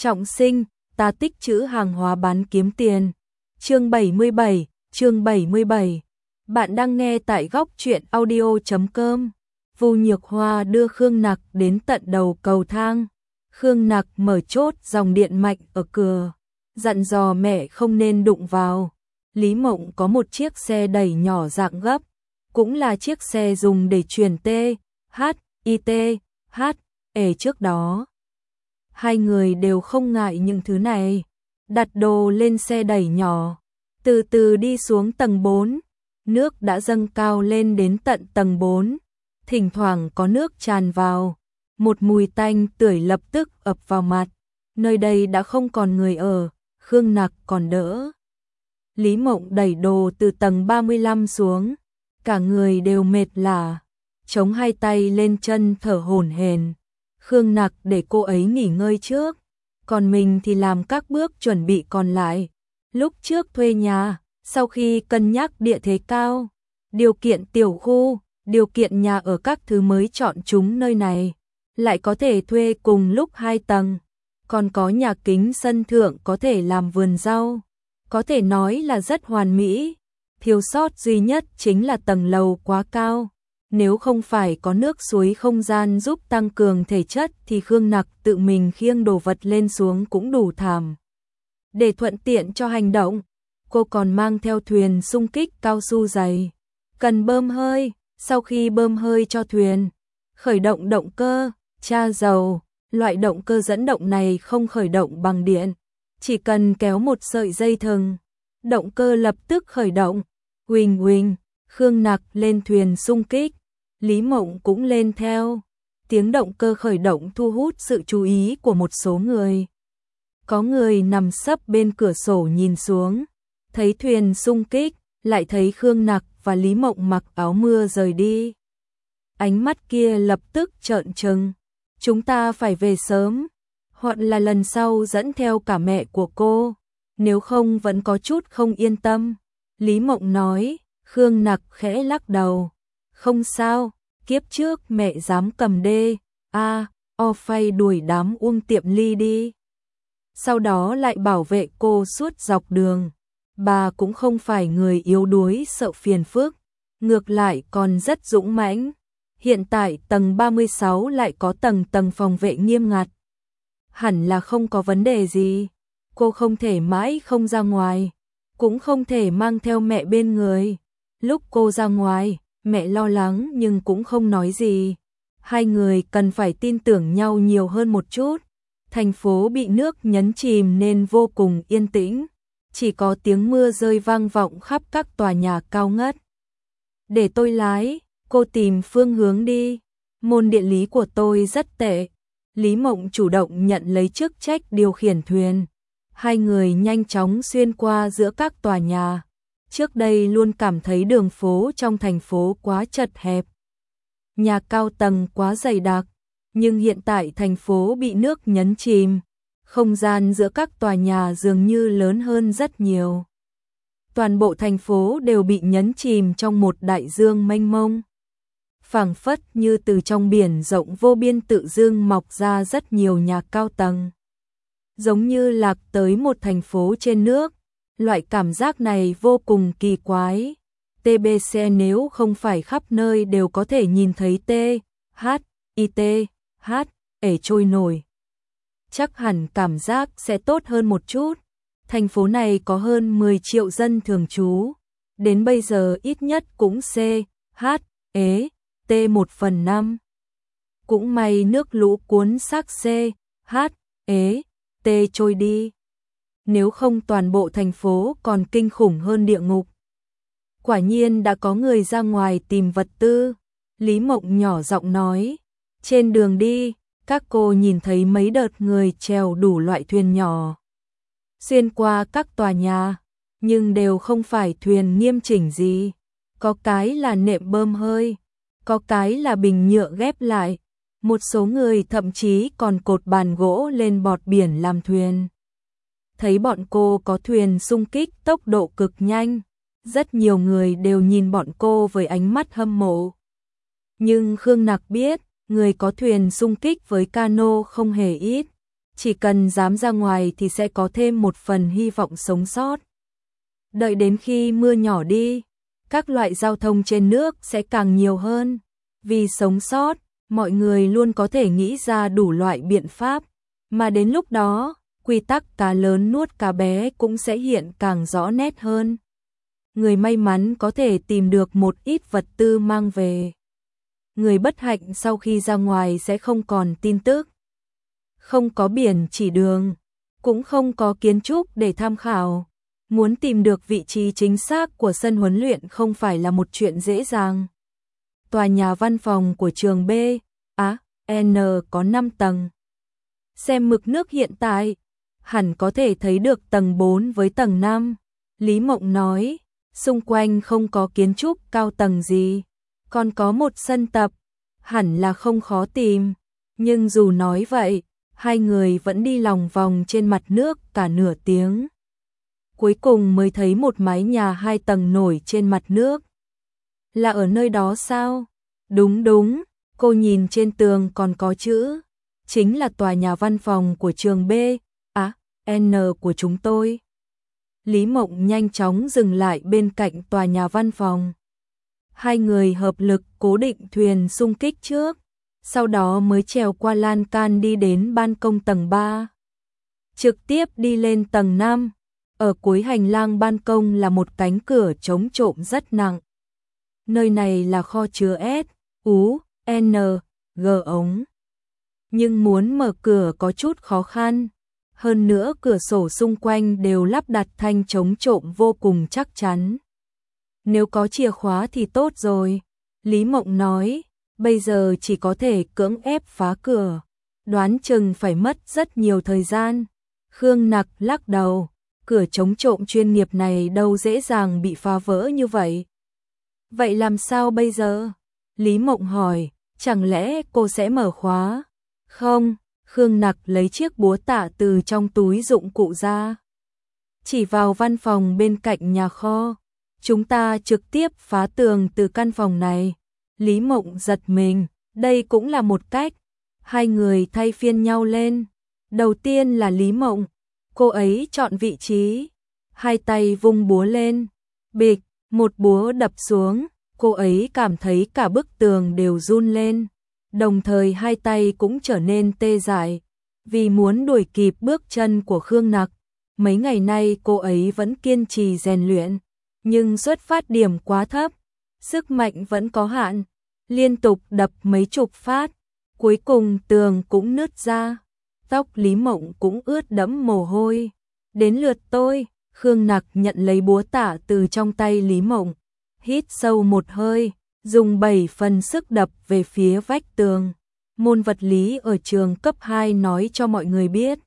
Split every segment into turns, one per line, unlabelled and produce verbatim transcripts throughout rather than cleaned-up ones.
Trọng sinh, ta tích trữ hàng hóa bán kiếm tiền. Chương bảy mươi bảy, chương bảy mươi bảy. Bạn đang nghe tại góc truyện audio chấm com. Vu Nhược Hoa đưa Khương Nặc đến tận đầu cầu thang. Khương Nặc mở chốt dòng điện mạnh ở cửa, dặn dò mẹ không nên đụng vào. Lý Mộng có một chiếc xe đẩy nhỏ dạng gấp, cũng là chiếc xe dùng để chuyển T, H, I T, H, E trước đó. Hai người đều không ngại những thứ này, đặt đồ lên xe đẩy nhỏ, từ từ đi xuống tầng bốn. Nước đã dâng cao lên đến tận tầng bốn, thỉnh thoảng có nước tràn vào, một mùi tanh tưởi lập tức ập vào mặt. Nơi đây đã không còn người ở, Khương Nặc còn đỡ. Lý Mộng đẩy đồ từ tầng ba mươi lăm xuống, cả người đều mệt lả, chống hai tay lên chân thở hổn hển. Khương Nặc để cô ấy nghỉ ngơi trước, còn mình thì làm các bước chuẩn bị còn lại. Lúc trước thuê nhà, sau khi cân nhắc địa thế cao, điều kiện tiểu khu, điều kiện nhà ở các thứ mới chọn chúng nơi này, lại có thể thuê cùng lúc hai tầng, còn có nhà kính sân thượng có thể làm vườn rau, có thể nói là rất hoàn mỹ. Thiếu sót duy nhất chính là tầng lầu quá cao. Nếu không phải có nước suối không gian giúp tăng cường thể chất thì Khương Nặc tự mình khiêng đồ vật lên xuống cũng đủ thảm. Để thuận tiện cho hành động, cô còn mang theo thuyền xung kích cao su dày. Cần bơm hơi, sau khi bơm hơi cho thuyền, khởi động động cơ, tra dầu. Loại động cơ dẫn động này không khởi động bằng điện, chỉ cần kéo một sợi dây thừng, động cơ lập tức khởi động. Huỳnh huỳnh, Khương Nặc lên thuyền xung kích, Lý Mộng cũng lên theo. Tiếng động cơ khởi động thu hút sự chú ý của một số người. Có người nằm sấp bên cửa sổ nhìn xuống, thấy thuyền xung kích, lại thấy Khương Nặc và Lý Mộng mặc áo mưa rời đi. Ánh mắt kia lập tức trợn trừng. Chúng ta phải về sớm, hoặc là lần sau dẫn theo cả mẹ của cô, nếu không vẫn có chút không yên tâm. Lý Mộng nói. Khương Nặc khẽ lắc đầu. Không sao, kiếp trước mẹ dám cầm đê, a, o phay đuổi đám Uông Tiệm Ly đi. Sau đó lại bảo vệ cô suốt dọc đường. Bà cũng không phải người yếu đuối sợ phiền phức, ngược lại còn rất dũng mãnh. Hiện tại tầng ba mươi sáu lại có tầng tầng phòng vệ nghiêm ngặt. Hẳn là không có vấn đề gì. Cô không thể mãi không ra ngoài, cũng không thể mang theo mẹ bên người. Lúc cô ra ngoài, mẹ lo lắng nhưng cũng không nói gì. Hai người cần phải tin tưởng nhau nhiều hơn một chút. Thành phố bị nước nhấn chìm nên vô cùng yên tĩnh, chỉ có tiếng mưa rơi vang vọng khắp các tòa nhà cao ngất. Để tôi lái, cô tìm phương hướng đi. Môn địa lý của tôi rất tệ. Lý Mộng chủ động nhận lấy chức trách điều khiển thuyền. Hai người nhanh chóng xuyên qua giữa các tòa nhà. Trước đây luôn cảm thấy đường phố trong thành phố quá chật hẹp, nhà cao tầng quá dày đặc, nhưng hiện tại thành phố bị nước nhấn chìm, không gian giữa các tòa nhà dường như lớn hơn rất nhiều. Toàn bộ thành phố đều bị nhấn chìm trong một đại dương mênh mông. Phảng phất như từ trong biển rộng vô biên tự dưng mọc ra rất nhiều nhà cao tầng. Giống như lạc tới một thành phố trên nước. Loại cảm giác này vô cùng kỳ quái. tê bê xê nếu không phải khắp nơi đều có thể nhìn thấy T, H, I T, H, E trôi nổi, chắc hẳn cảm giác sẽ tốt hơn một chút. Thành phố này có hơn mười triệu dân thường trú. Đến bây giờ ít nhất cũng C, H, E, T một phần năm. Cũng may nước lũ cuốn xác C, H, E, T trôi đi. Nếu không toàn bộ thành phố còn kinh khủng hơn địa ngục. Quả nhiên đã có người ra ngoài tìm vật tư. Lý Mộng nhỏ giọng nói. Trên đường đi, các cô nhìn thấy mấy đợt người chèo đủ loại thuyền nhỏ, xuyên qua các tòa nhà, nhưng đều không phải thuyền nghiêm chỉnh gì. Có cái là nệm bơm hơi, có cái là bình nhựa ghép lại. Một số người thậm chí còn cột bàn gỗ lên bọt biển làm thuyền. Thấy bọn cô có thuyền xung kích tốc độ cực nhanh, rất nhiều người đều nhìn bọn cô với ánh mắt hâm mộ. Nhưng Khương Nặc biết, người có thuyền xung kích với cano không hề ít, chỉ cần dám ra ngoài thì sẽ có thêm một phần hy vọng sống sót. Đợi đến khi mưa nhỏ đi, các loại giao thông trên nước sẽ càng nhiều hơn. Vì sống sót, mọi người luôn có thể nghĩ ra đủ loại biện pháp, mà đến lúc đó, quy tắc cá lớn nuốt cá bé cũng sẽ hiện càng rõ nét hơn. Người may mắn có thể tìm được một ít vật tư mang về. Người bất hạnh sau khi ra ngoài sẽ không còn tin tức. Không có biển chỉ đường, cũng không có kiến trúc để tham khảo. Muốn tìm được vị trí chính xác của sân huấn luyện không phải là một chuyện dễ dàng. Tòa nhà văn phòng của trường B, A, N có năm tầng. Xem mực nước hiện tại, hẳn có thể thấy được tầng bốn với tầng năm. Lý Mộng nói, xung quanh không có kiến trúc cao tầng gì, còn có một sân tập, hẳn là không khó tìm. Nhưng dù nói vậy, hai người vẫn đi lòng vòng trên mặt nước cả nửa tiếng. Cuối cùng mới thấy một mái nhà hai tầng nổi trên mặt nước. Là ở nơi đó sao? Đúng đúng, cô nhìn trên tường còn có chữ. Chính là tòa nhà văn phòng của trường B, A, N của chúng tôi. Lý Mộng nhanh chóng dừng lại bên cạnh tòa nhà văn phòng. Hai người hợp lực cố định thuyền xung kích trước, sau đó mới trèo qua lan can đi đến ban công tầng ba. Trực tiếp đi lên tầng năm, ở cuối hành lang ban công là một cánh cửa chống trộm rất nặng. Nơi này là kho chứa S, U, N, G ống. Nhưng muốn mở cửa có chút khó khăn. Hơn nữa cửa sổ xung quanh đều lắp đặt thanh chống trộm vô cùng chắc chắn. Nếu có chìa khóa thì tốt rồi. Lý Mộng nói, bây giờ chỉ có thể cưỡng ép phá cửa. Đoán chừng phải mất rất nhiều thời gian. Khương Nặc lắc đầu, cửa chống trộm chuyên nghiệp này đâu dễ dàng bị phá vỡ như vậy. Vậy làm sao bây giờ? Lý Mộng hỏi, chẳng lẽ cô sẽ mở khóa? Không, Khương Nặc lấy chiếc búa tạ từ trong túi dụng cụ ra. Chỉ vào văn phòng bên cạnh nhà kho. Chúng ta trực tiếp phá tường từ căn phòng này. Lý Mộng giật mình, đây cũng là một cách. Hai người thay phiên nhau lên. Đầu tiên là Lý Mộng, cô ấy chọn vị trí. Hai tay vung búa lên. Bịch, một búa đập xuống, cô ấy cảm thấy cả bức tường đều run lên. Đồng thời hai tay cũng trở nên tê dại, vì muốn đuổi kịp bước chân của Khương Nặc. Mấy ngày nay cô ấy vẫn kiên trì rèn luyện, nhưng xuất phát điểm quá thấp, sức mạnh vẫn có hạn, liên tục đập mấy chục phát, cuối cùng tường cũng nứt ra, tóc Lý Mộng cũng ướt đẫm mồ hôi. Đến lượt tôi, Khương Nặc nhận lấy búa tạ từ trong tay Lý Mộng, hít sâu một hơi, dùng bảy phần sức đập về phía vách tường. Môn vật lý ở trường cấp hai nói cho mọi người biết.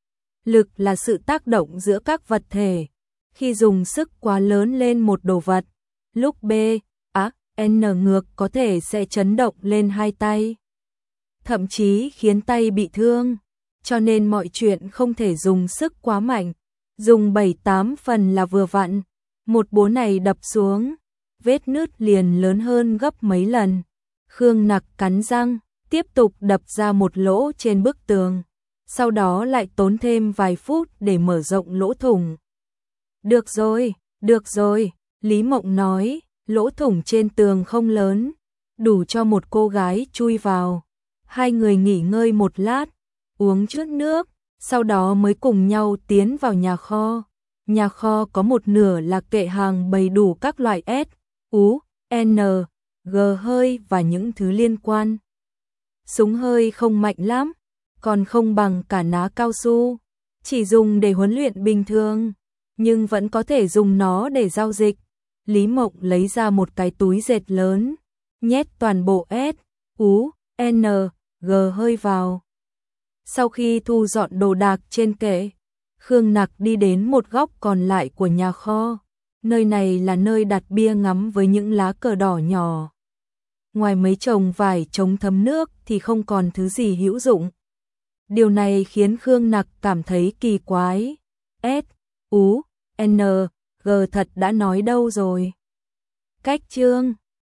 Lực là sự tác động giữa các vật thể. Khi dùng sức quá lớn lên một đồ vật, lúc B, A, N ngược có thể sẽ chấn động lên hai tay. Thậm chí khiến tay bị thương. Cho nên mọi chuyện không thể dùng sức quá mạnh. Dùng bảy tám phần là vừa vặn. Một búa này đập xuống, vết nứt liền lớn hơn gấp mấy lần. Khương Nặc cắn răng, tiếp tục đập ra một lỗ trên bức tường. Sau đó lại tốn thêm vài phút để mở rộng lỗ thủng. Được rồi, được rồi, Lý Mộng nói, lỗ thủng trên tường không lớn, đủ cho một cô gái chui vào. Hai người nghỉ ngơi một lát, uống chút nước, sau đó mới cùng nhau tiến vào nhà kho. Nhà kho có một nửa là kệ hàng bày đủ các loại S, U, N, G hơi và những thứ liên quan. Súng hơi không mạnh lắm, còn không bằng cả ná cao su, chỉ dùng để huấn luyện bình thường, nhưng vẫn có thể dùng nó để giao dịch. Lý Mộng lấy ra một cái túi dệt lớn, nhét toàn bộ S, U, N, G hơi vào. Sau khi thu dọn đồ đạc trên kệ, Khương Nặc đi đến một góc còn lại của nhà kho. Nơi này là nơi đặt bia ngắm với những lá cờ đỏ nhỏ. Ngoài mấy chồng vải chống thấm nước thì không còn thứ gì hữu dụng. Điều này khiến Khương Nặc cảm thấy kỳ quái. S, U, N, G thật đã nói đâu rồi. Cách chương